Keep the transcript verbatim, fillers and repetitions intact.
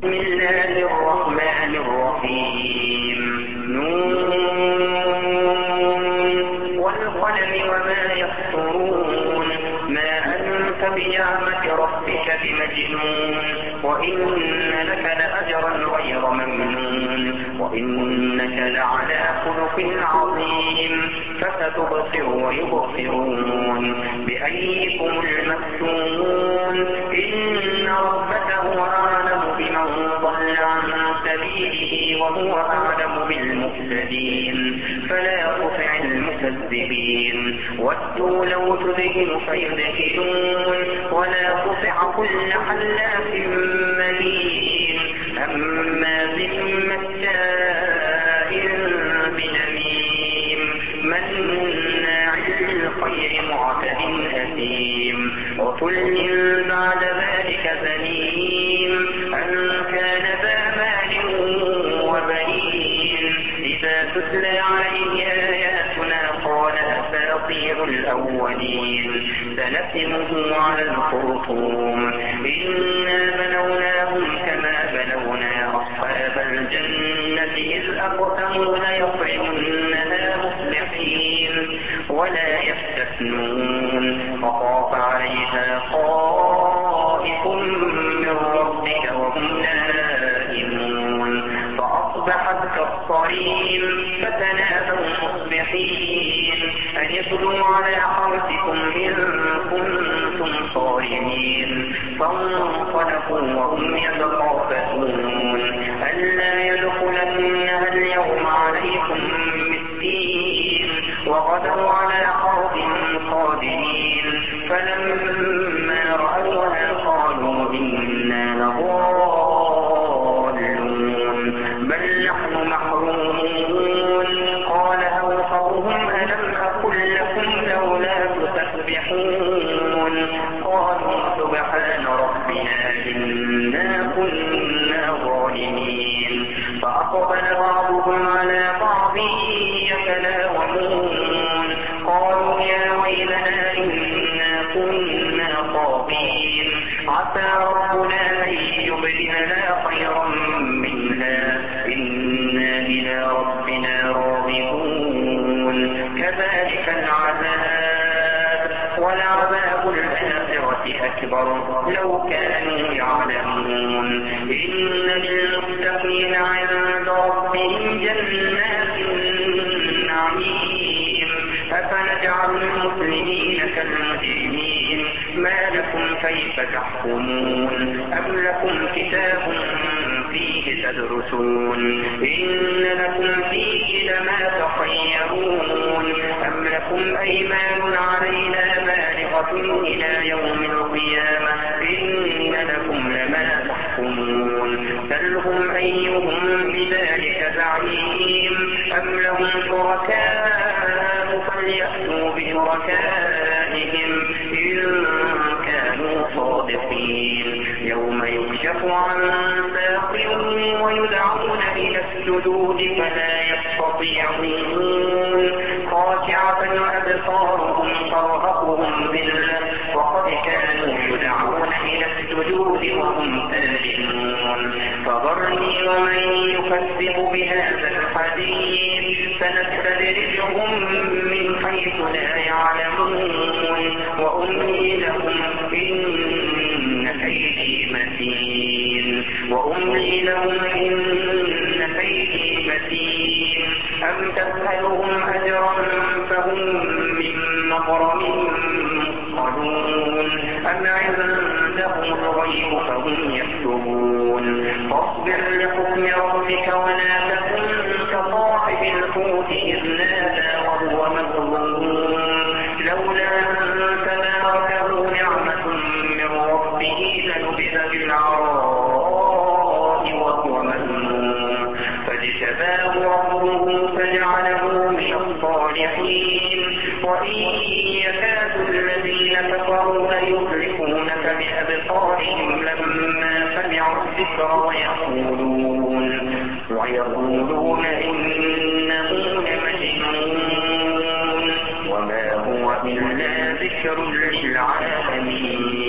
بسم الله الرحمن الرحيم نون والقلم وما يسطرون ما أنت بنعمة ربك بمجنون وإن لك لأجرا غير ممنون وإنك لعلى خلق عظيم فستبصر ويبصرون بأيكم المفتون إن ربك هو أعلم بمن ضل عن سبيله وهو أعلم بالمهتدين فلا تطع المكذبين ودوا لو تدهن فيدهنون ولا تطع كل حلاف مهين هماز مشاء بنميم مناع للخير معتد أثيم عتل بعد ذلك زنيم أن كان ذا مال وبنين إذا تتلى عليه آياتنا قال أساطير الأولين سنسمه على الخرطوم إنا بلوناهم كما بلونا أصحاب الجنة إذ أقسموا ليصرمنها مصبحين ولا يستثنون فطاف عليها طائف من ربك وهم نائمون فأصبحت كالصريم فتنادوا مصبحين أن يغدوا على حرثكم إن كنتم صارمين فانطلقوا وهم يتخافتون ألا يدخلنها اليوم عليكم مسكين وغدوا على حرث قادمين فلما رأوها قالوا إنا لضالون بل نحن محرومون قال أوصوهم ألم أقل لكم لولا تسبحون قالوا سبحان ربنا إنا كنا ظالمين فأقبل بعضهم على بعض يتلاومون قالوا يا ويلنا إنا كنا طاغين عسى ربنا أن يبدلنا خيرا منها إنا إلى ربنا راغبون كذلك العذاب ولعذاب الآخرة أكبر لو كانوا يعلمون إن للمتقين عند ربهم جنات النعيم أفنجعل المسلمين كالمجرمين ما لكم كيف تحكمون أم لكم كتاب فيه تدرسون إن لكم فيه لما تخيرون أم لكم أيمان علينا بالغة إلى يوم القيامة إن لكم لما تحكمون سلهم أيهم بذلك زعيم أم لهم شركاء فليأتوا بشركائهم إن كانوا صادقين يوم يكشف عن ساق ويدعون إلى السجود فلا يستطيعون خاشعة أبصارهم ترهقهم ذلة وقد كانوا يدعون إلى السجود وهم سالمون فذرني ومن يكذب بهذا الحديث سنستدرجهم من حيث لا يعلمون وأملي لهم إن كيدي متين وأملي لهم إن كيدي متين أم تسألهم أجرا فهم من مغرم مثقلون أم عندهم الغيب فهم يكتبون فاصبر لحكم ربك ولا تكن كصاحب الحوت إذ نادى وهو مظلوم لولا أن تداركه نعمة من ربه لنبذ بالعراء وهو مذموم فاجتباه ربه فجعله من الصالحين وإن يكاد الذين كفروا ليزلقونك بأبصارهم لما سمعوا الذكر ويقولون ويقولون إنه لمجنون وما هو إلا ذكر للعالمين